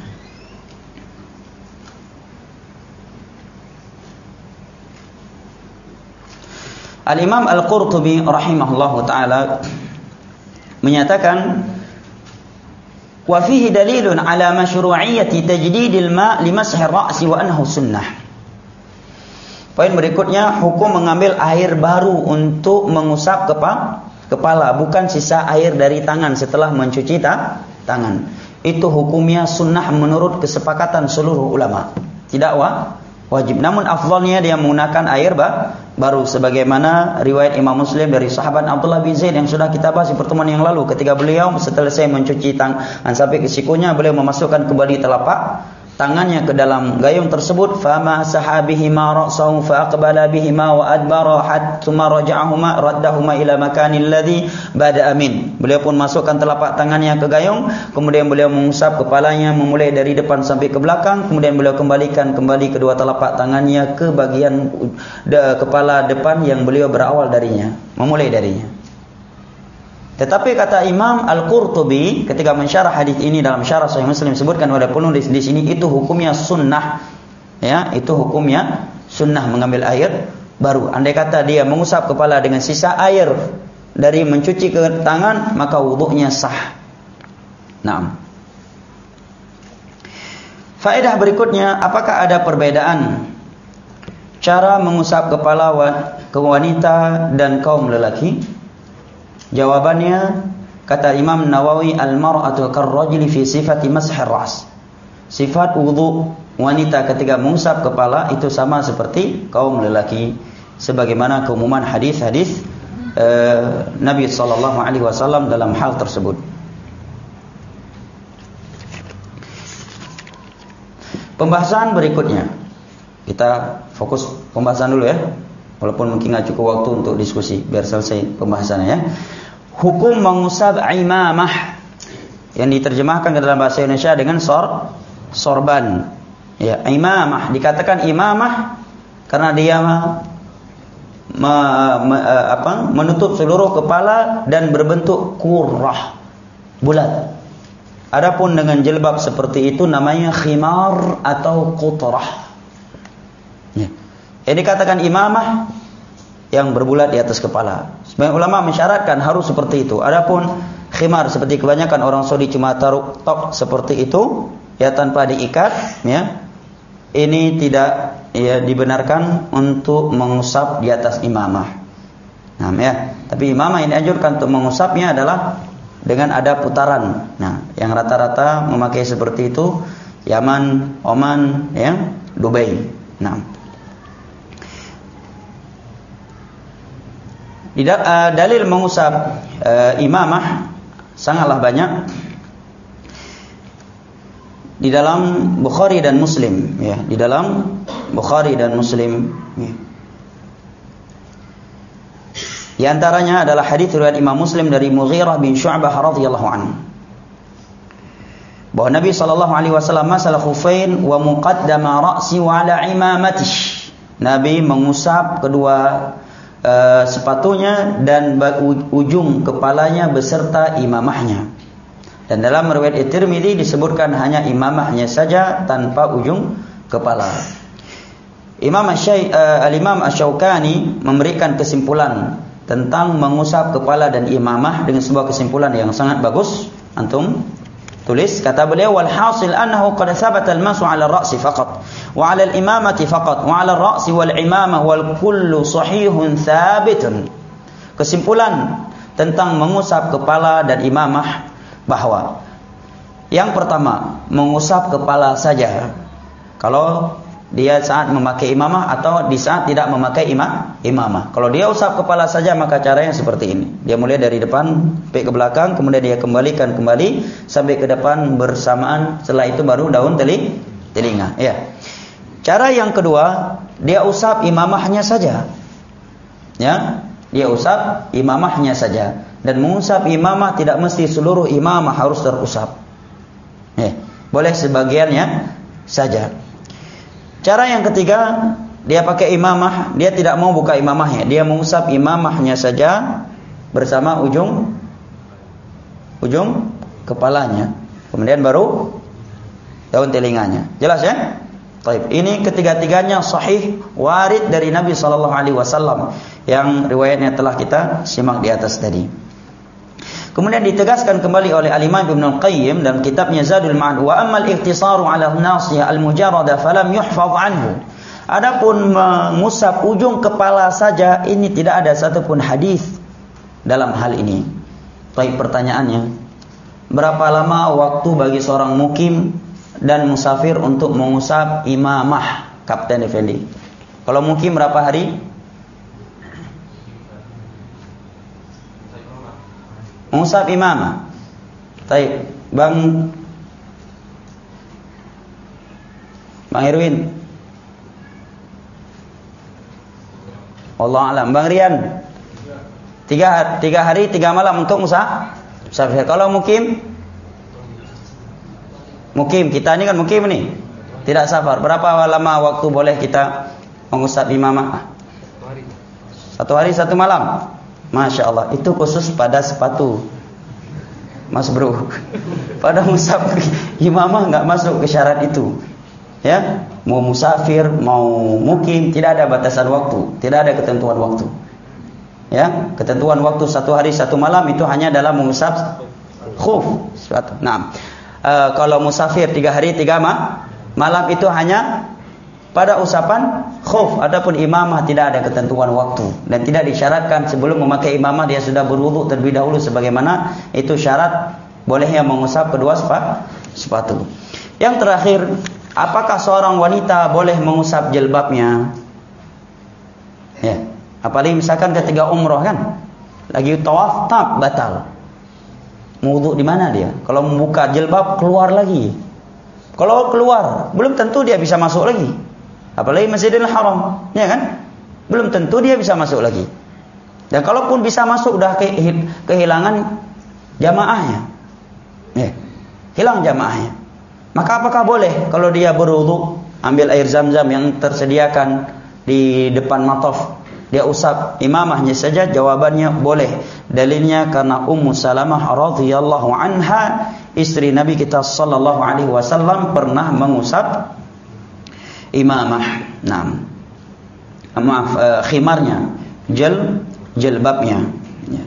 Speaker 1: Al-Imam Al-Qurtubi rahimahullahu ta'ala menyatakan, wa fihi dalilun ala masyru'iyyati tajdidil ma' limashi ar-ra'si wa annahu sunnah. Poin berikutnya, hukum mengambil air baru untuk mengusap kepa, kepala, bukan sisa air dari tangan setelah mencuci ta, tangan. Itu hukumnya sunnah menurut kesepakatan seluruh ulama. Tidak wa, wajib. Namun afdalnya dia menggunakan air ba, baru, sebagaimana riwayat Imam Muslim dari sahabat Abdullah bin Zaid yang sudah kita bahas di pertemuan yang lalu. Ketika beliau setelah saya mencuci tangan sampai ke sikunya, beliau memasukkan kembali telapak tangannya ke dalam gayung tersebut, fama sahabihima ra'sahu fa aqbala bihima wa adbara hatta raja'ahuma raddahuma ila makanil ladzi bada'a min. Beliau pun masukkan telapak tangannya ke gayung, kemudian beliau mengusap kepalanya memulai dari depan sampai ke belakang, kemudian beliau kembalikan kembali kedua telapak tangannya ke bagian de, kepala depan yang beliau berawal darinya, memulai darinya. Tetapi kata Imam Al-Qurtubi ketika mensyarah hadis ini dalam syarah Sahih Muslim, sebutkan oleh penulis di sini, itu hukumnya sunnah. Ya, itu hukumnya sunnah mengambil air baru. Andai kata dia mengusap kepala dengan sisa air dari mencuci ke tangan, maka wudunya sah. Naam. Faedah berikutnya, apakah ada perbedaan cara mengusap kepala ke wanita dan kaum lelaki? Jawabannya, kata Imam Nawawi, al-mar'atu karrajuli fi sifati mashir ras. Sifat wudu wanita ketika mengusap kepala itu sama seperti kaum lelaki, sebagaimana keumuman hadis-hadis uh, Nabi sallallahu alaihi wasallam dalam hal tersebut. Pembahasan berikutnya, kita fokus pembahasan dulu ya, walaupun mungkin nggak cukup waktu untuk diskusi, biar selesai pembahasannya ya. Hukum mengusap imamah, yang diterjemahkan ke dalam bahasa Indonesia dengan sor, sorban. Ya, imamah dikatakan imamah karena dia me, me, apa, menutup seluruh kepala dan berbentuk kurrah, bulat. Adapun dengan jilbab seperti itu namanya khimar atau qutrah. Ya. Yang dikatakan imamah yang berbulat di atas kepala. Sebagian ulama mensyaratkan harus seperti itu. Adapun khimar seperti kebanyakan orang Saudi cuma taruh tok seperti itu, ya tanpa diikat, ya. Ini tidak ya dibenarkan untuk mengusap di atas imamah. Nah, ya. Tapi imamah ini anjurkan untuk mengusapnya adalah dengan ada putaran. Nah, yang rata-rata memakai seperti itu Yaman, Oman, ya, Dubai. Nah, Dalil mengusap uh, imamah sangatlah banyak di dalam Bukhari dan Muslim, ya, di dalam Bukhari dan Muslim. Ya. Di antaranya adalah hadis riwayat Imam Muslim dari Mughirah bin Syu'bah radhiyallahu anhu, bahwa Nabi sallallahu alaihi wasallam masalah khufain wa muqaddama ra'si wa ala imamatihi. Nabi mengusap kedua uh, sepatunya dan ujung kepalanya beserta imamahnya. Dan dalam riwayat At-Tirmidzi disebutkan hanya imamahnya saja tanpa ujung kepala. Imam Asy- uh, Al-Imam Asy-Syaukani memberikan kesimpulan tentang mengusap kepala dan imamah dengan sebuah kesimpulan yang sangat bagus. Antum tulis, kata beliau, wal hasil annahu qad thabata al-masu 'ala ar-ra'si faqat wa 'ala al-imamati faqat wa 'ala ar-ra'si wal imamah wal kullu sahihun thabitun. Kesimpulan tentang mengusap kepala dan imamah bahwa yang pertama, mengusap kepala saja kalau dia saat memakai imamah atau di saat tidak memakai imam, imamah. Kalau dia usap kepala saja maka caranya seperti ini. Dia mulai dari depan sampai ke belakang, kemudian dia kembalikan kembali sampai ke depan bersamaan. Setelah itu baru daun teli, telinga. Ya. Cara yang kedua, dia usap imamahnya saja. Ya, dia usap imamahnya saja. Dan mengusap imamah tidak mesti seluruh imamah harus terusap. Ya, boleh sebagiannya saja. Cara yang ketiga, dia pakai imamah, dia tidak mau buka imamahnya, dia mengusap imamahnya saja bersama ujung ujung kepalanya, kemudian baru daun telinganya. Jelas ya? Baik, ini ketiga-tiganya sahih warid dari Nabi sallallahu alaihi wasallam yang riwayatnya telah kita simak di atas tadi. Kemudian ditegaskan kembali oleh Al-Imam Ibnu Al-Qayyim dalam kitabnya Zadul Ma'ad, wa ammal ikhtisaru 'ala an-nasiyah al-mujarrada falam yuhfaz anhu. Adapun mengusap ujung kepala saja, ini tidak ada satupun hadis dalam hal ini. Baik, pertanyaannya, berapa lama waktu bagi seorang mukim dan musafir untuk mengusap imamah, Kapten Effendi? Kalau mukim berapa hari? Mengusap imamah. Baik, Bang Bang Irwin. Allah alam. Bang Rian. Tiga, tiga hari, tiga malam untuk musafir. Kalau mukim, mukim kita ini kan mukim nih, tidak safar. Berapa lama waktu boleh kita mengusap imamah?
Speaker 2: Satu hari.
Speaker 1: Satu hari satu malam. Masya Allah, itu khusus pada sepatu, Mas Bro. Pada musaf imamah nggak masuk ke syarat itu. Ya, mau musafir, mau mukim, tidak ada batasan waktu, tidak ada ketentuan waktu. Ya, ketentuan waktu satu hari satu malam itu hanya dalam mengusap khuf. Nah, e, kalau musafir tiga hari tiga ma, malam itu hanya pada usapan khuf. Adapun imamah tidak ada ketentuan waktu dan tidak disyaratkan sebelum memakai imamah dia sudah berwudu terlebih dahulu sebagaimana itu syarat bolehnya mengusap kedua sepatu. Yang terakhir, apakah seorang wanita boleh mengusap jilbabnya? Ya, apalagi misalkan ketika umroh kan, lagi tawaf tak batal. Wudu di mana dia? Kalau membuka jilbab keluar lagi. Kalau keluar belum tentu dia bisa masuk lagi. Apalagi Masjidil Haram, ya kan? Belum tentu dia bisa masuk lagi. Dan kalaupun bisa masuk, udah kehilangan jamaahnya. Ya, hilang jamaahnya. Maka apakah boleh kalau dia berwudu, ambil air zam-zam yang tersediakan di depan mataf, dia usap imamahnya saja? Jawabannya boleh. Dalilnya karena Ummu Salamah radhiyallahu anha, istri Nabi kita sallallahu alaihi wasallam, pernah mengusap imamah, nah, maaf, uh, khimarnya, jil, jilbabnya. Ya.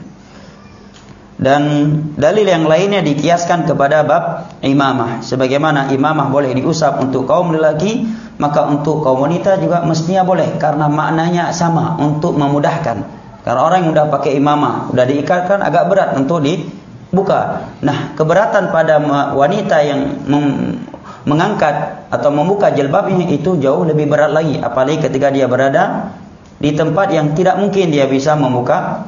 Speaker 1: Dan dalil yang lainnya dikiaskan kepada bab imamah. Sebagaimana imamah boleh diusap untuk kaum lelaki, maka untuk kaum wanita juga mestinya boleh, karena maknanya sama, untuk memudahkan. Karena orang yang sudah pakai imamah, sudah diikatkan, agak berat untuk dibuka. Nah, keberatan pada wanita yang mem- mengangkat atau membuka jilbabnya itu jauh lebih berat lagi, apalagi ketika dia berada di tempat yang tidak mungkin dia bisa membuka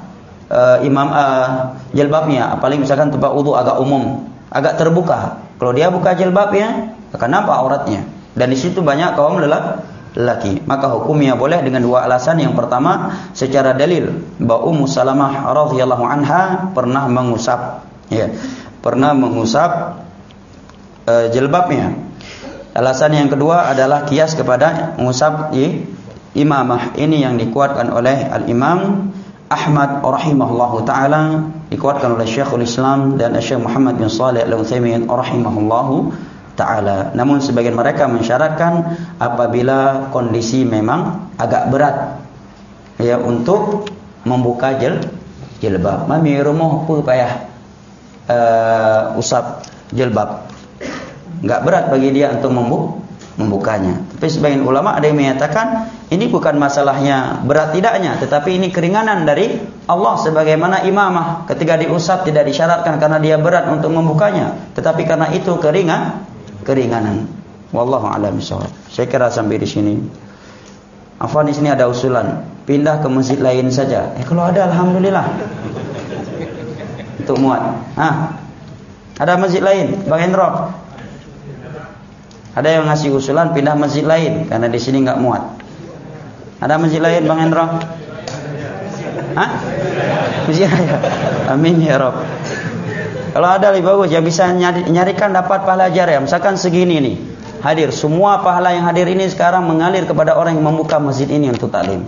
Speaker 1: uh, imam uh, jilbabnya, apalagi misalkan tempat wudu agak umum, agak terbuka. Kalau dia buka jilbabnya, akan nampak auratnya. Dan di situ banyak kaum lelaki. Maka hukumnya boleh dengan dua alasan. Yang pertama, secara dalil bahwa Ummu Salamah radhiyallahu anha pernah mengusap, ya, pernah mengusap uh, jilbabnya. Alasan yang kedua adalah kias kepada mengusap di imamah. Ini yang dikuatkan oleh Al-Imam Ahmad rahimahullahu taala, dikuatkan oleh Syekhul Islam dan Syekh Muhammad bin Shalih Al-Utsaimin rahimahullahu taala. Namun sebagian mereka mensyaratkan apabila kondisi memang agak berat, ya, untuk membuka jil jilbab. Mami rumah apa payah uh, usap jilbab. Enggak berat bagi dia untuk membu membukanya. Tapi sebagian ulama ada yang menyatakan ini bukan masalahnya berat tidaknya, tetapi ini keringanan dari Allah. Sebagaimana imamah ketika diusap tidak disyaratkan karena dia berat untuk membukanya, tetapi karena itu keringan keringanan. Wallahu a'lam bishawab. Saya kira sampai di sini. Afwan, di sini ada usulan pindah ke masjid lain saja. Eh kalau ada alhamdulillah. Untuk muat. Hah? Ada masjid lain, Bang Hendro? Ada yang ngasih usulan pindah masjid lain karena di sini enggak muat. Ada masjid lain, Bang Hendro? Hah? Masjid raya. Amin ya Rabb. Kalau ada lebih bagus, ya bisa nyari, nyarikan dapat pahala ajar ya. Misalkan segini nih, hadir. Semua pahala yang hadir ini sekarang mengalir kepada orang yang membuka masjid ini untuk taklim.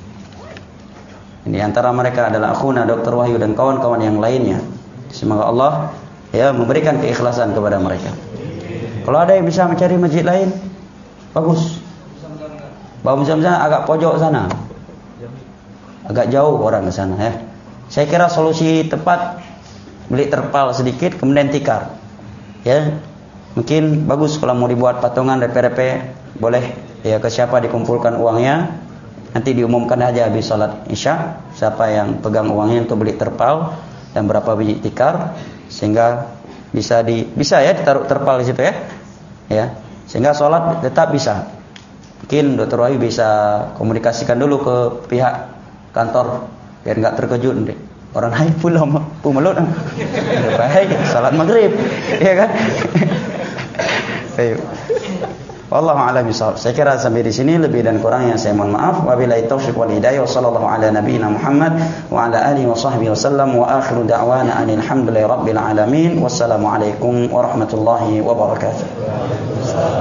Speaker 1: Ini antara mereka adalah akhuna Doktor Wahyu dan kawan-kawan yang lainnya. Semoga Allah ya memberikan keikhlasan kepada mereka. Kalau ada yang bisa mencari masjid lain, bagus. Bawa misalnya agak pojok sana, agak jauh orang ke sana ya. Saya kira solusi tepat beli terpal sedikit kemudian tikar. Ya, mungkin bagus kalau mau dibuat patungan R P R P, boleh ya, ke siapa dikumpulkan uangnya. Nanti diumumkan aja habis salat Isya siapa yang pegang uangnya untuk beli terpal dan berapa biji tikar, sehingga bisa di bisa ya ditaruh terpal di situ ya. Ya, sehingga sholat tetap bisa. Mungkin Dokter Wahyu bisa komunikasikan dulu ke pihak kantor biar enggak terkejut nanti. Orang lain pula pumelut. Baik, salat maghrib, ya kan? Baik. Wallahu a'lam bishawab. Saya kira sampai di sini, lebih dan kurangnya saya mohon maaf. Wabillahi taufiq wal hidayah. Wassallallahu ala nabiyyina Muhammad wa ala alihi wa sahbihi wasallam wa akhiru da'wana anil hamdulillahi rabbil alamin. Wassalamu alaikum warahmatullahi wabarakatuh.